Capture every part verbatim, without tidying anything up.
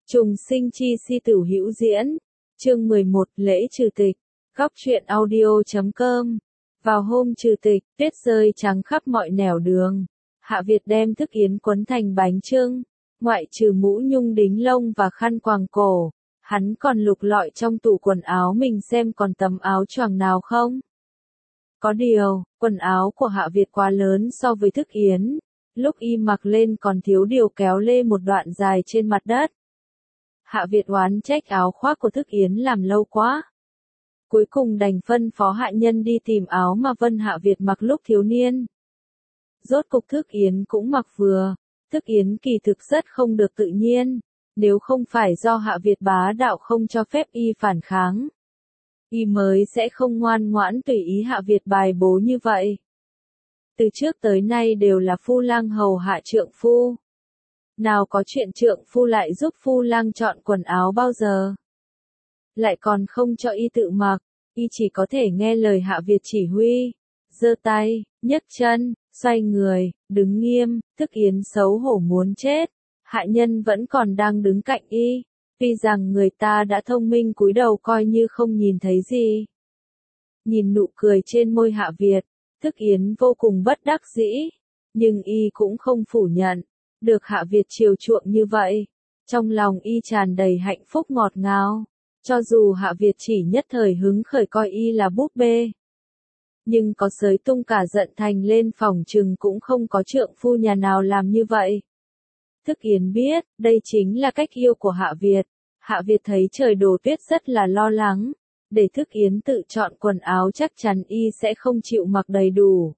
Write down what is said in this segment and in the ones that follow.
Trùng sinh chi si tử hữu diễn. Chương mười một, lễ trừ tịch. Góc truyện audio chấm com. Vào hôm trừ tịch, tuyết rơi trắng khắp mọi nẻo đường. Hạ Việt đem thức yến quấn thành bánh chưng, ngoại trừ mũ nhung đính lông và khăn quàng cổ, hắn còn lục lọi trong tủ quần áo mình xem còn tấm áo choàng nào không. Có điều, quần áo của Hạ Việt quá lớn so với thức yến, lúc y mặc lên còn thiếu điều kéo lê một đoạn dài trên mặt đất. Hạ Việt oán trách áo khoác của thức yến làm lâu quá. Cuối cùng đành phân phó hạ nhân đi tìm áo mà Vân Hạ Việt mặc lúc thiếu niên. Rốt cục thức yến cũng mặc vừa, thức yến kỳ thực rất không được tự nhiên, nếu không phải do Hạ Việt bá đạo không cho phép y phản kháng, y mới sẽ không ngoan ngoãn tùy ý Hạ Việt bài bố như vậy. Từ trước tới nay đều là phu lang hầu hạ trượng phu. Nào có chuyện trượng phu lại giúp phu lang chọn quần áo bao giờ. Lại còn không cho y tự mặc, y chỉ có thể nghe lời Hạ Việt chỉ huy, giơ tay, nhấc chân, xoay người, đứng nghiêm, thức yến xấu hổ muốn chết. Hạ nhân vẫn còn đang đứng cạnh y, tuy rằng người ta đã thông minh cúi đầu coi như không nhìn thấy gì. Nhìn nụ cười trên môi Hạ Việt, thức yến vô cùng bất đắc dĩ, nhưng y cũng không phủ nhận, được Hạ Việt chiều chuộng như vậy, trong lòng y tràn đầy hạnh phúc ngọt ngào, cho dù Hạ Việt chỉ nhất thời hứng khởi coi y là búp bê. Nhưng có sới tung cả giận thành lên phòng trừng cũng không có trượng phu nhà nào làm như vậy. Thức yến biết, đây chính là cách yêu của Hạ Việt. Hạ Việt thấy trời đổ tuyết rất là lo lắng, để thức yến tự chọn quần áo chắc chắn y sẽ không chịu mặc đầy đủ.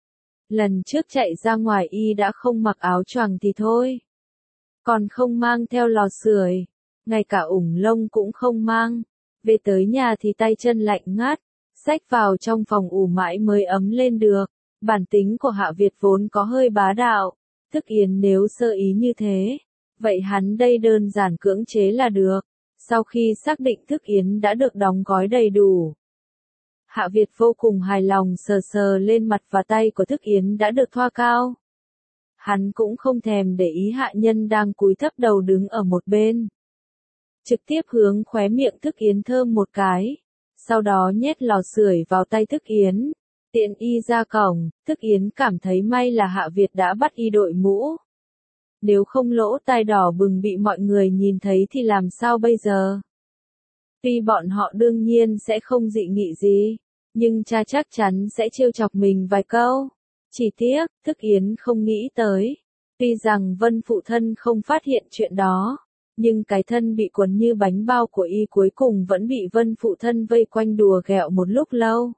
Lần trước chạy ra ngoài y đã không mặc áo choàng thì thôi, còn không mang theo lò sưởi, ngay cả ủng lông cũng không mang. Về tới nhà thì tay chân lạnh ngắt, xách vào trong phòng ủ mãi mới ấm lên được. Bản tính của Hạ Việt vốn có hơi bá đạo, thức yến nếu sơ ý như thế, vậy hắn đây đơn giản cưỡng chế là được. Sau khi xác định thức yến đã được đóng gói đầy đủ, Hạ Việt vô cùng hài lòng sờ sờ lên mặt và tay của thức yến đã được thoa cao. Hắn cũng không thèm để ý hạ nhân đang cúi thấp đầu đứng ở một bên, trực tiếp hướng khóe miệng thức yến thơm một cái, sau đó nhét lò sưởi vào tay thức yến, tiện y ra cổng. Thức yến cảm thấy may là Hạ Việt đã bắt y đội mũ, nếu không lỗ tai đỏ bừng bị mọi người nhìn thấy thì làm sao bây giờ. Tuy bọn họ đương nhiên sẽ không dị nghị gì, nhưng cha chắc chắn sẽ trêu chọc mình vài câu. Chỉ tiếc, thức yến không nghĩ tới, tuy rằng Vân phụ thân không phát hiện chuyện đó, nhưng cái thân bị quấn như bánh bao của y cuối cùng vẫn bị Vân phụ thân vây quanh đùa ghẹo một lúc lâu.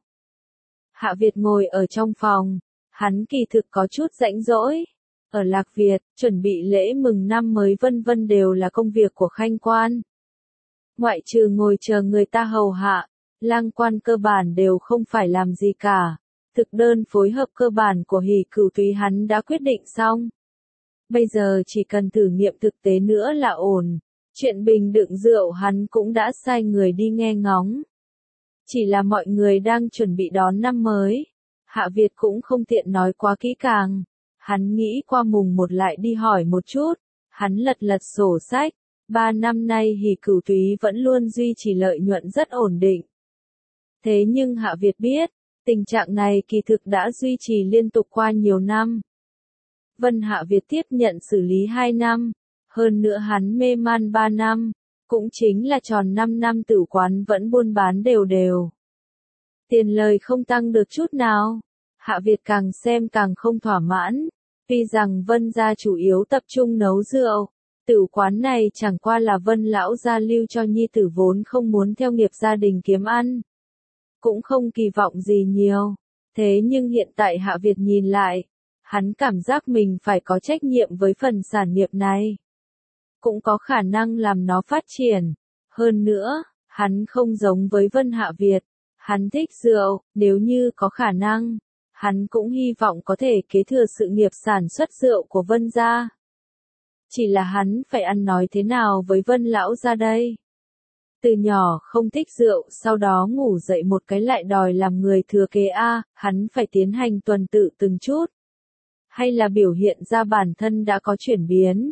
Hạ Việt ngồi ở trong phòng, hắn kỳ thực có chút rãnh rỗi. Ở Lạc Việt, chuẩn bị lễ mừng năm mới vân vân đều là công việc của khanh quan. Ngoại trừ ngồi chờ người ta hầu hạ, lang quan cơ bản đều không phải làm gì cả. Thực đơn phối hợp cơ bản của Hỷ Cửu Túy hắn đã quyết định xong. Bây giờ chỉ cần thử nghiệm thực tế nữa là ổn. Chuyện bình đựng rượu hắn cũng đã sai người đi nghe ngóng. Chỉ là mọi người đang chuẩn bị đón năm mới, Hạ Việt cũng không tiện nói quá kỹ càng. Hắn nghĩ qua mùng một lại đi hỏi một chút. Hắn lật lật sổ sách. Ba năm nay Hỷ Cửu Túy vẫn luôn duy trì lợi nhuận rất ổn định. Thế nhưng Hạ Việt biết, tình trạng này kỳ thực đã duy trì liên tục qua nhiều năm. Vân Hạ Việt tiếp nhận xử lý hai năm, hơn nữa hắn mê man ba năm, cũng chính là tròn năm năm tử quán vẫn buôn bán đều đều. Tiền lời không tăng được chút nào. Hạ Việt càng xem càng không thỏa mãn, tuy rằng Vân gia chủ yếu tập trung nấu rượu, tử quán này chẳng qua là Vân lão gia lưu cho nhi tử vốn không muốn theo nghiệp gia đình kiếm ăn. Cũng không kỳ vọng gì nhiều, thế nhưng hiện tại Hạ Việt nhìn lại, hắn cảm giác mình phải có trách nhiệm với phần sản nghiệp này. Cũng có khả năng làm nó phát triển. Hơn nữa, hắn không giống với Vân Hạ Việt, hắn thích rượu, nếu như có khả năng, hắn cũng hy vọng có thể kế thừa sự nghiệp sản xuất rượu của Vân gia. Chỉ là hắn phải ăn nói thế nào với Vân lão gia đây? Từ nhỏ không thích rượu, sau đó ngủ dậy một cái lại đòi làm người thừa kế a, hắn phải tiến hành tuần tự từng chút. Hay là biểu hiện ra bản thân đã có chuyển biến,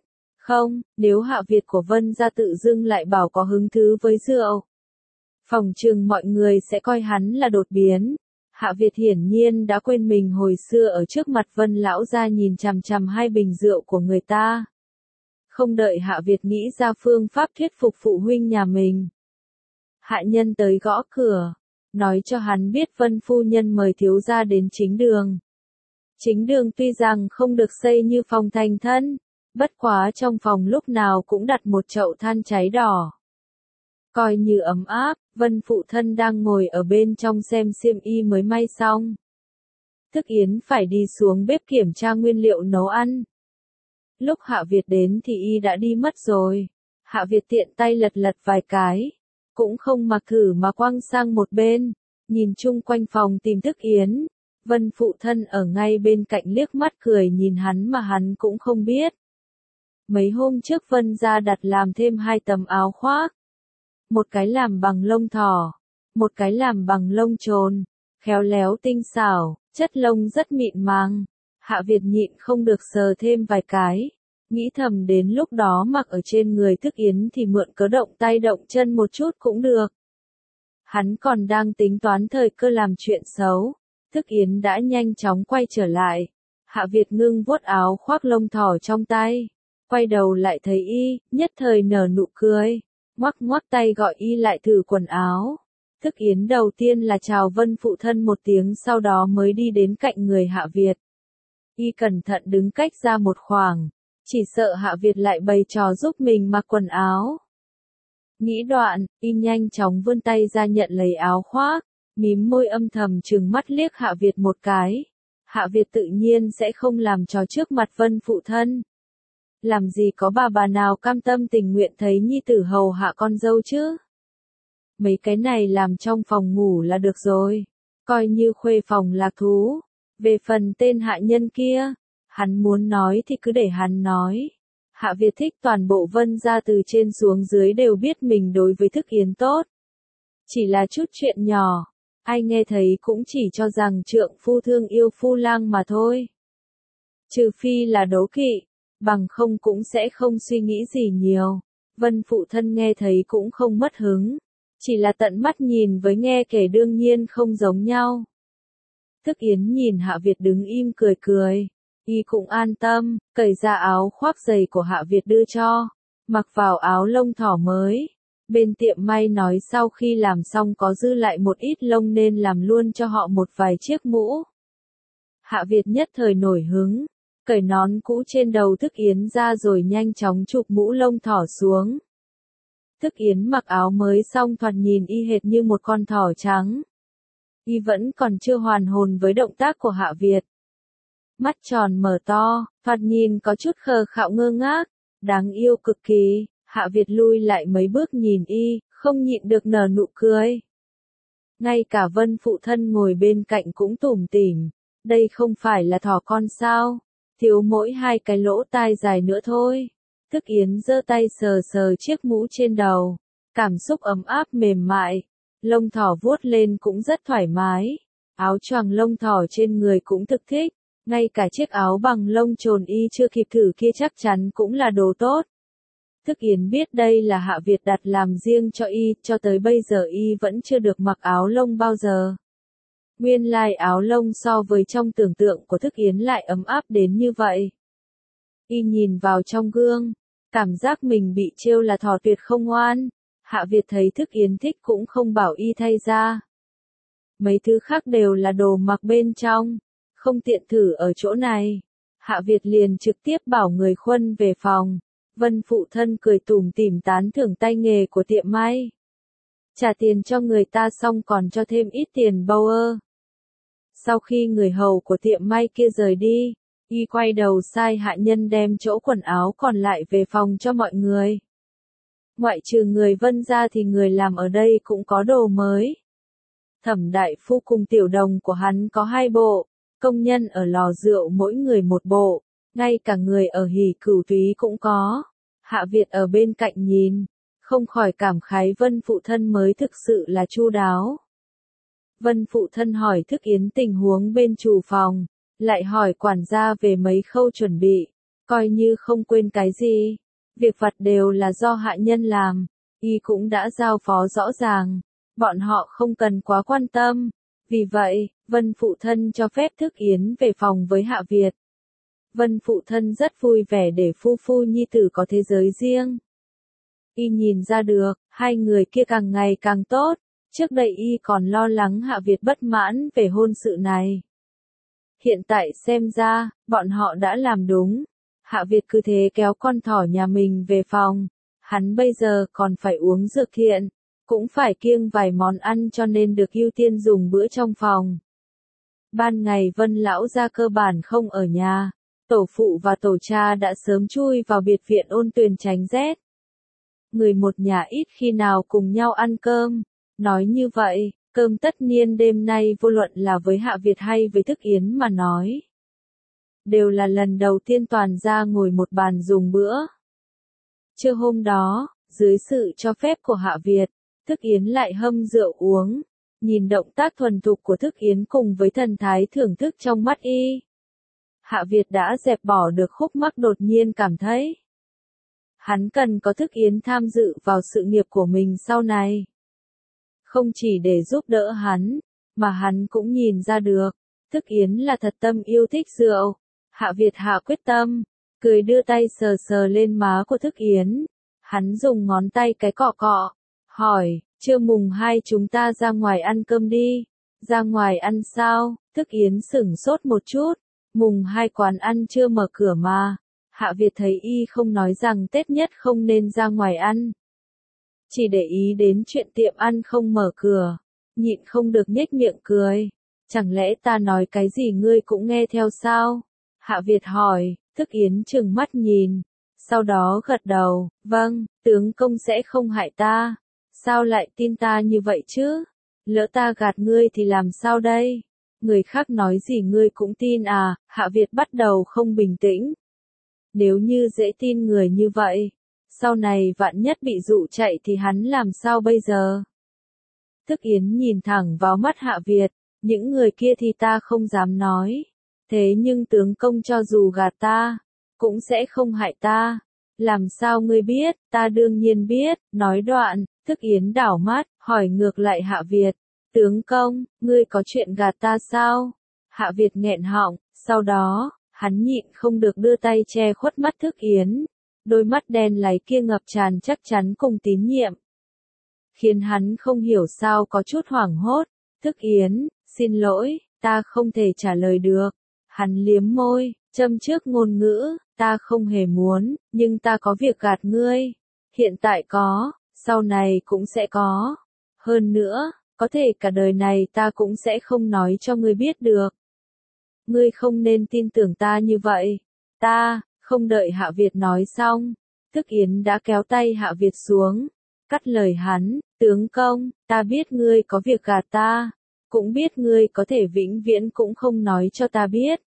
Không, nếu Hạ Việt của Vân gia tự dưng lại bảo có hứng thú với rượu, phòng trừng mọi người sẽ coi hắn là đột biến. Hạ Việt hiển nhiên đã quên mình hồi xưa ở trước mặt Vân lão gia nhìn chằm chằm hai bình rượu của người ta. Không đợi Hạ Việt nghĩ ra phương pháp thuyết phục phụ huynh nhà mình, hạ nhân tới gõ cửa, nói cho hắn biết Vân phu nhân mời thiếu gia đến chính đường. Chính đường tuy rằng không được xây như phòng thành thân, bất quá trong phòng lúc nào cũng đặt một chậu than cháy đỏ. Coi như ấm áp, Vân phụ thân đang ngồi ở bên trong xem xiêm y mới may xong. Thức Yến phải đi xuống bếp kiểm tra nguyên liệu nấu ăn. Lúc Hạ Việt đến thì y đã đi mất rồi. Hạ Việt tiện tay lật lật vài cái, cũng không mặc thử mà quăng sang một bên, nhìn chung quanh phòng tìm Thức Yến. Vân phụ thân ở ngay bên cạnh liếc mắt cười nhìn hắn mà hắn cũng không biết. Mấy hôm trước Vân gia đặt làm thêm hai tấm áo khoác. Một cái làm bằng lông thỏ, một cái làm bằng lông trồn, khéo léo tinh xảo, chất lông rất mịn màng. Hạ Việt nhịn không được sờ thêm vài cái, nghĩ thầm đến lúc đó mặc ở trên người Thức Yến thì mượn cớ động tay động chân một chút cũng được. Hắn còn đang tính toán thời cơ làm chuyện xấu, Thức Yến đã nhanh chóng quay trở lại. Hạ Việt ngưng vuốt áo khoác lông thỏ trong tay, quay đầu lại thấy y, nhất thời nở nụ cười, ngoắc ngoắc tay gọi y lại thử quần áo. Thức Yến đầu tiên là chào Vân phụ thân một tiếng, sau đó mới đi đến cạnh người Hạ Việt. Y cẩn thận đứng cách ra một khoảng, chỉ sợ Hạ Việt lại bày trò giúp mình mặc quần áo. Nghĩ đoạn, y nhanh chóng vươn tay ra nhận lấy áo khoác, mím môi âm thầm trừng mắt liếc Hạ Việt một cái. Hạ Việt tự nhiên sẽ không làm trò trước mặt Vân phụ thân. Làm gì có bà bà nào cam tâm tình nguyện thấy nhi tử hầu hạ con dâu chứ? Mấy cái này làm trong phòng ngủ là được rồi, coi như khuê phòng lạc thú. Về phần tên hạ nhân kia, hắn muốn nói thì cứ để hắn nói. Hạ Việt thích toàn bộ Vân gia từ trên xuống dưới đều biết mình đối với Thức Yến tốt. Chỉ là chút chuyện nhỏ, ai nghe thấy cũng chỉ cho rằng trượng phu thương yêu phu lang mà thôi. Trừ phi là đố kỵ, bằng không cũng sẽ không suy nghĩ gì nhiều. Vân phụ thân nghe thấy cũng không mất hứng, chỉ là tận mắt nhìn với nghe kể đương nhiên không giống nhau. Thức Yến nhìn Hạ Việt đứng im cười cười, y cũng an tâm, cởi ra áo khoác giày của Hạ Việt đưa cho, mặc vào áo lông thỏ mới. Bên tiệm may nói sau khi làm xong có dư lại một ít lông nên làm luôn cho họ một vài chiếc mũ. Hạ Việt nhất thời nổi hứng, cởi nón cũ trên đầu Thức Yến ra rồi nhanh chóng chụp mũ lông thỏ xuống. Thức Yến mặc áo mới xong thoạt nhìn y hệt như một con thỏ trắng. Y vẫn còn chưa hoàn hồn với động tác của Hạ Việt. Mắt tròn mở to, thoạt nhìn có chút khờ khạo ngơ ngác, đáng yêu cực kỳ. Hạ Việt lui lại mấy bước nhìn y, không nhịn được nở nụ cười. Ngay cả Vân phụ thân ngồi bên cạnh cũng tủm tỉm, đây không phải là thỏ con sao, thiếu mỗi hai cái lỗ tai dài nữa thôi. Thức Yến giơ tay sờ sờ chiếc mũ trên đầu, cảm xúc ấm áp mềm mại, lông thỏ vuốt lên cũng rất thoải mái, áo choàng lông thỏ trên người cũng thực thích, ngay cả chiếc áo bằng lông trồn y chưa kịp thử kia chắc chắn cũng là đồ tốt. Thức Yến biết đây là Hạ Việt đặt làm riêng cho y, cho tới bây giờ y vẫn chưa được mặc áo lông bao giờ. Nguyên lai áo lông so với trong tưởng tượng của Thức Yến lại ấm áp đến như vậy. Y nhìn vào trong gương, cảm giác mình bị trêu là thỏ tuyệt không ngoan. Hạ Việt thấy Thức Yến thích cũng không bảo y thay ra. Mấy thứ khác đều là đồ mặc bên trong, không tiện thử ở chỗ này. Hạ Việt liền trực tiếp bảo người khuân về phòng. Vân phụ thân cười tủm tỉm tán thưởng tay nghề của tiệm may. Trả tiền cho người ta xong còn cho thêm ít tiền bâu ơ. Sau khi người hầu của tiệm may kia rời đi, y quay đầu sai hạ nhân đem chỗ quần áo còn lại về phòng cho mọi người. Ngoại trừ người Vân ra thì người làm ở đây cũng có đồ mới. Thẩm đại phu cùng tiểu đồng của hắn có hai bộ, công nhân ở lò rượu mỗi người một bộ, ngay cả người ở hỉ cửu túy cũng có. Hạ Việt ở bên cạnh nhìn, không khỏi cảm khái Vân phụ thân mới thực sự là chu đáo. Vân phụ thân hỏi Thức Yến tình huống bên chủ phòng, lại hỏi quản gia về mấy khâu chuẩn bị, coi như không quên cái gì. Việc vặt đều là do hạ nhân làm, y cũng đã giao phó rõ ràng, bọn họ không cần quá quan tâm. Vì vậy, Vân phụ thân cho phép Thức Yến về phòng với Hạ Việt. Vân phụ thân rất vui vẻ để phu phu nhi tử có thế giới riêng. Y nhìn ra được, hai người kia càng ngày càng tốt, trước đây y còn lo lắng Hạ Việt bất mãn về hôn sự này. Hiện tại xem ra, bọn họ đã làm đúng. Hạ Việt cứ thế kéo con thỏ nhà mình về phòng, hắn bây giờ còn phải uống dược thiện, cũng phải kiêng vài món ăn cho nên được ưu tiên dùng bữa trong phòng. Ban ngày Vân lão gia cơ bản không ở nhà, tổ phụ và tổ cha đã sớm chui vào biệt viện Ôn Tuyền tránh rét. Người một nhà ít khi nào cùng nhau ăn cơm, nói như vậy, cơm tất niên đêm nay vô luận là với Hạ Việt hay với Thức Yến mà nói, đều là lần đầu tiên toàn ra ngồi một bàn dùng bữa. Trưa hôm đó, dưới sự cho phép của Hạ Việt, Thức Yến lại hâm rượu uống, nhìn động tác thuần thục của Thức Yến cùng với thần thái thưởng thức trong mắt y. Hạ Việt đã dẹp bỏ được khúc mắc đột nhiên cảm thấy. Hắn cần có Thức Yến tham dự vào sự nghiệp của mình sau này. Không chỉ để giúp đỡ hắn, mà hắn cũng nhìn ra được, Thức Yến là thật tâm yêu thích rượu. Hạ Việt hạ quyết tâm, cười đưa tay sờ sờ lên má của Thức Yến. Hắn dùng ngón tay cái cọ cọ, hỏi, trưa mùng hai chúng ta ra ngoài ăn cơm đi. Ra ngoài ăn sao? Thức Yến sửng sốt một chút, mùng hai quán ăn chưa mở cửa mà. Hạ Việt thấy y không nói rằng Tết nhất không nên ra ngoài ăn. Chỉ để ý đến chuyện tiệm ăn không mở cửa, nhịn không được nhếch miệng cười. Chẳng lẽ ta nói cái gì ngươi cũng nghe theo sao? Hạ Việt hỏi, Thức Yến trừng mắt nhìn, sau đó gật đầu, vâng, tướng công sẽ không hại ta. Sao lại tin ta như vậy chứ? Lỡ ta gạt ngươi thì làm sao đây? Người khác nói gì ngươi cũng tin à? Hạ Việt bắt đầu không bình tĩnh. Nếu như dễ tin người như vậy, sau này vạn nhất bị dụ chạy thì hắn làm sao bây giờ? Thức Yến nhìn thẳng vào mắt Hạ Việt, những người kia thì ta không dám nói. Thế nhưng tướng công cho dù gạt ta, cũng sẽ không hại ta. Làm sao ngươi biết? Ta đương nhiên biết. Nói đoạn, Thức Yến đảo mắt, hỏi ngược lại Hạ Việt. Tướng công, ngươi có chuyện gạt ta sao? Hạ Việt nghẹn họng, sau đó, hắn nhịn không được đưa tay che khuất mắt Thức Yến. Đôi mắt đen láy kia ngập tràn chắc chắn cùng tín nhiệm, khiến hắn không hiểu sao có chút hoảng hốt. Thức Yến, xin lỗi, ta không thể trả lời được. Hắn liếm môi, châm trước ngôn ngữ, ta không hề muốn, nhưng ta có việc gạt ngươi. Hiện tại có, sau này cũng sẽ có. Hơn nữa, có thể cả đời này ta cũng sẽ không nói cho ngươi biết được. Ngươi không nên tin tưởng ta như vậy. Ta, không đợi Hạ Việt nói xong, Thức Yến đã kéo tay Hạ Việt xuống, cắt lời hắn, tướng công, ta biết ngươi có việc gạt ta, cũng biết ngươi có thể vĩnh viễn cũng không nói cho ta biết.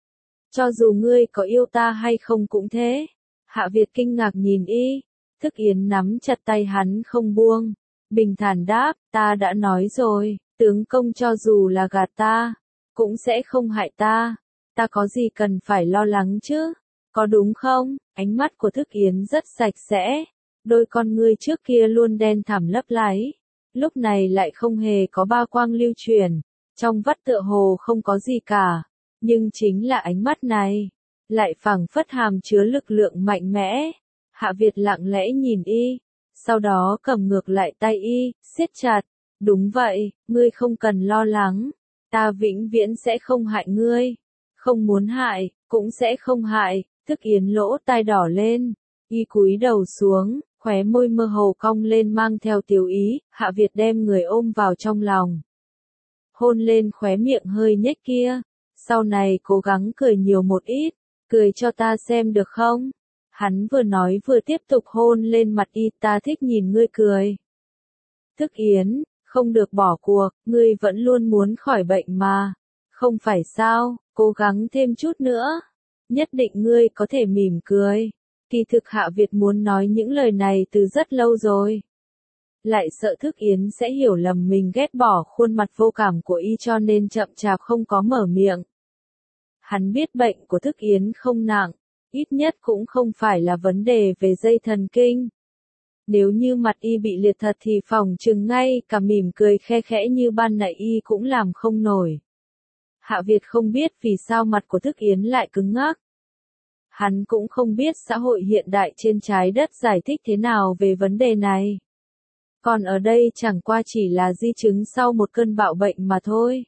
Cho dù ngươi có yêu ta hay không cũng thế. Hạ Việt kinh ngạc nhìn y, Thức Yến nắm chặt tay hắn không buông, bình thản đáp, ta đã nói rồi, tướng công cho dù là gạt ta, cũng sẽ không hại ta, ta có gì cần phải lo lắng chứ, có đúng không? Ánh mắt của Thức Yến rất sạch sẽ, đôi con ngươi trước kia luôn đen thẳm lấp láy, lúc này lại không hề có ba quang lưu chuyển, trong vắt tựa hồ không có gì cả, nhưng chính là ánh mắt này, lại phảng phất hàm chứa lực lượng mạnh mẽ. Hạ Việt lặng lẽ nhìn y, sau đó cầm ngược lại tay y, siết chặt, đúng vậy, ngươi không cần lo lắng, ta vĩnh viễn sẽ không hại ngươi, không muốn hại, cũng sẽ không hại. Thức Yến lỗ tai đỏ lên, y cúi đầu xuống, khóe môi mơ hồ cong lên mang theo tiểu ý. Hạ Việt đem người ôm vào trong lòng, hôn lên khóe miệng hơi nhếch kia, sau này cố gắng cười nhiều một ít, cười cho ta xem được không? Hắn vừa nói vừa tiếp tục hôn lên mặt y, ta thích nhìn ngươi cười. Thức Yến, không được bỏ cuộc, ngươi vẫn luôn muốn khỏi bệnh mà, không phải sao, cố gắng thêm chút nữa, nhất định ngươi có thể mỉm cười. Kỳ thực Hạ Việt muốn nói những lời này từ rất lâu rồi, lại sợ Thức Yến sẽ hiểu lầm mình ghét bỏ khuôn mặt vô cảm của y cho nên chậm chạp không có mở miệng. Hắn biết bệnh của Thức Yến không nặng, ít nhất cũng không phải là vấn đề về dây thần kinh. Nếu như mặt y bị liệt thật thì phỏng chừng ngay cả mỉm cười khe khẽ như ban nãy y cũng làm không nổi. Hạ Việt không biết vì sao mặt của Thức Yến lại cứng ngắc. Hắn cũng không biết xã hội hiện đại trên trái đất giải thích thế nào về vấn đề này. Còn ở đây chẳng qua chỉ là di chứng sau một cơn bạo bệnh mà thôi.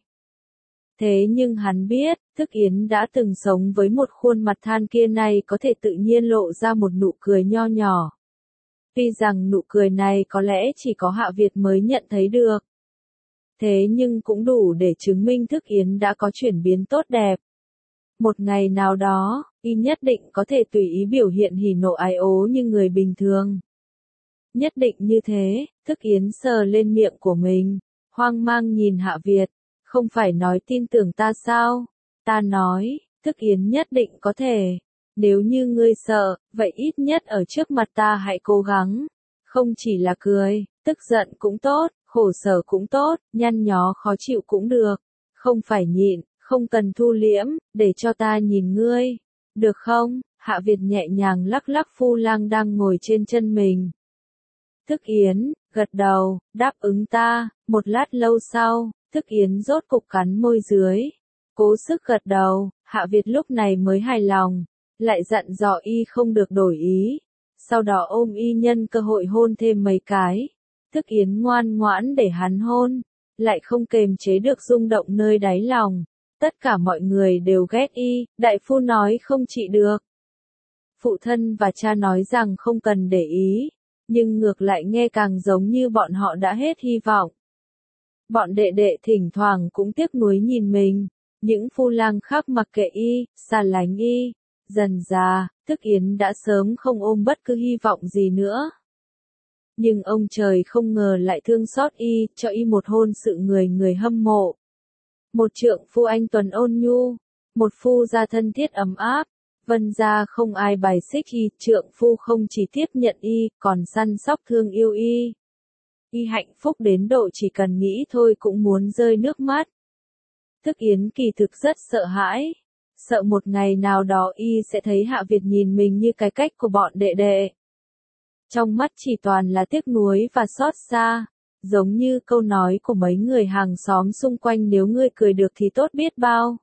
Thế nhưng hắn biết, Thức Yến đã từng sống với một khuôn mặt than kia này có thể tự nhiên lộ ra một nụ cười nho nhỏ. Tuy rằng nụ cười này có lẽ chỉ có Hạ Việt mới nhận thấy được. Thế nhưng cũng đủ để chứng minh Thức Yến đã có chuyển biến tốt đẹp. Một ngày nào đó, y nhất định có thể tùy ý biểu hiện hỉ nộ ái ố như người bình thường. Nhất định như thế, Thức Yến sờ lên miệng của mình, hoang mang nhìn Hạ Việt, không phải nói tin tưởng ta sao? Ta nói, Thức Yến nhất định có thể. Nếu như ngươi sợ, vậy ít nhất ở trước mặt ta hãy cố gắng. Không chỉ là cười, tức giận cũng tốt, khổ sở cũng tốt, nhăn nhó khó chịu cũng được. Không phải nhịn, không cần thu liễm, để cho ta nhìn ngươi. Được không? Hạ Việt nhẹ nhàng lắc lắc Phu Lang đang ngồi trên chân mình. Thức Yến, gật đầu, đáp ứng ta. Một lát lâu sau, Thức Yến rốt cục cắn môi dưới. Cố sức gật đầu, Hạ Việt lúc này mới hài lòng. Lại dặn dò y không được đổi ý. Sau đó ôm y nhân cơ hội hôn thêm mấy cái. Thức Yến ngoan ngoãn để hắn hôn. Lại không kềm chế được rung động nơi đáy lòng. Tất cả mọi người đều ghét y, đại phu nói không trị được. Phụ thân và cha nói rằng không cần để ý. Nhưng ngược lại nghe càng giống như bọn họ đã hết hy vọng. Bọn đệ đệ thỉnh thoảng cũng tiếc nuối nhìn mình. Những phu lang khác mặc kệ y, xa lánh y. Dần dà, Thức Yến đã sớm không ôm bất cứ hy vọng gì nữa. Nhưng ông trời không ngờ lại thương xót y, cho y một hôn sự người người hâm mộ. Một trượng phu anh tuấn ôn nhu, một phu gia thân thiết ấm áp. Vân gia không ai bài xích y, trượng phu không chỉ tiếp nhận y, còn săn sóc thương yêu y. Y hạnh phúc đến độ chỉ cần nghĩ thôi cũng muốn rơi nước mắt. Thức Yến kỳ thực rất sợ hãi. Sợ một ngày nào đó y sẽ thấy Hạ Việt nhìn mình như cái cách của bọn đệ đệ. Trong mắt chỉ toàn là tiếc nuối và xót xa. Giống như câu nói của mấy người hàng xóm xung quanh, nếu ngươi cười được thì tốt biết bao.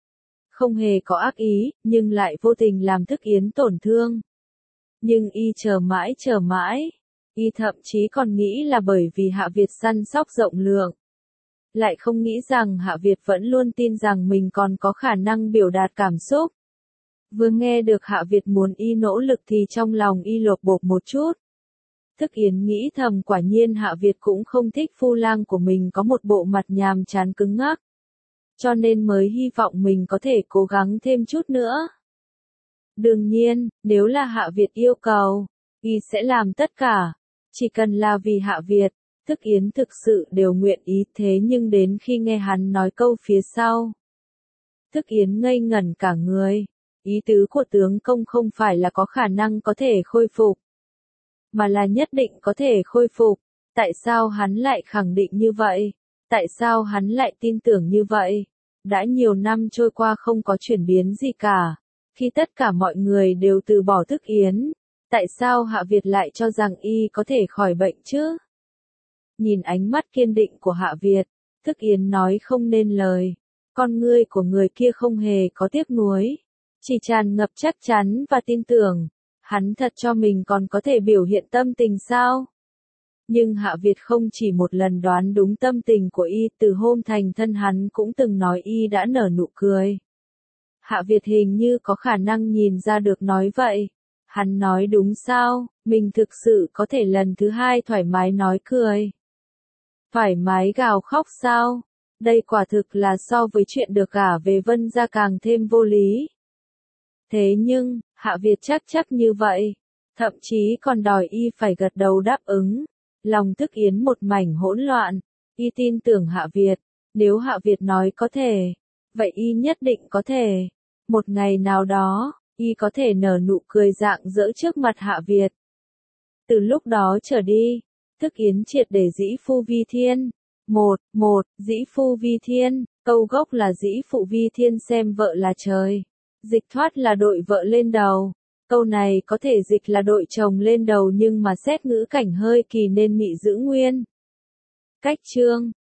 Không hề có ác ý, nhưng lại vô tình làm Thức Yến tổn thương. Nhưng y chờ mãi chờ mãi. Y thậm chí còn nghĩ là bởi vì Hạ Việt săn sóc rộng lượng. Lại không nghĩ rằng Hạ Việt vẫn luôn tin rằng mình còn có khả năng biểu đạt cảm xúc. Vừa nghe được Hạ Việt muốn y nỗ lực thì trong lòng y lột bột một chút. Thức Yến nghĩ thầm, quả nhiên Hạ Việt cũng không thích phu lang của mình có một bộ mặt nhàm chán cứng ngắc. Cho nên mới hy vọng mình có thể cố gắng thêm chút nữa. Đương nhiên, nếu là Hạ Việt yêu cầu, y sẽ làm tất cả. Chỉ cần là vì Hạ Việt. Thức Yến thực sự đều nguyện ý, thế nhưng đến khi nghe hắn nói câu phía sau. Thức Yến ngây ngẩn cả người. Ý tứ của tướng công không phải là có khả năng có thể khôi phục, mà là nhất định có thể khôi phục. Tại sao hắn lại khẳng định như vậy? Tại sao hắn lại tin tưởng như vậy? Đã nhiều năm trôi qua không có chuyển biến gì cả. Khi tất cả mọi người đều từ bỏ Thức Yến, tại sao Hạ Việt lại cho rằng y có thể khỏi bệnh chứ? Nhìn ánh mắt kiên định của Hạ Việt, Thức Yến nói không nên lời. Con ngươi của người kia không hề có tiếc nuối, chỉ tràn ngập chắc chắn và tin tưởng. Hắn thật cho mình còn có thể biểu hiện tâm tình sao? Nhưng Hạ Việt không chỉ một lần đoán đúng tâm tình của y, từ hôm thành thân hắn cũng từng nói y đã nở nụ cười. Hạ Việt hình như có khả năng nhìn ra được nói vậy. Hắn nói đúng sao, mình thực sự có thể lần thứ hai thoải mái nói cười. Thoải mái gào khóc sao? Đây quả thực là so với chuyện được gả về Vân gia càng thêm vô lý. Thế nhưng, Hạ Việt chắc chắc như vậy. Thậm chí còn đòi y phải gật đầu đáp ứng. Lòng Thức Yến một mảnh hỗn loạn. Y tin tưởng Hạ Việt. Nếu Hạ Việt nói có thể, vậy y nhất định có thể. Một ngày nào đó, y có thể nở nụ cười rạng rỡ trước mặt Hạ Việt. Từ lúc đó trở đi, Thức Yến triệt để dĩ phu vi thiên. Một, một, dĩ phu vi thiên, câu gốc là dĩ phụ vi thiên xem vợ là trời. Dịch thoát là đội vợ lên đầu. Câu này có thể dịch là đội chồng lên đầu nhưng mà xét ngữ cảnh hơi kỳ nên mị giữ nguyên. Cách chương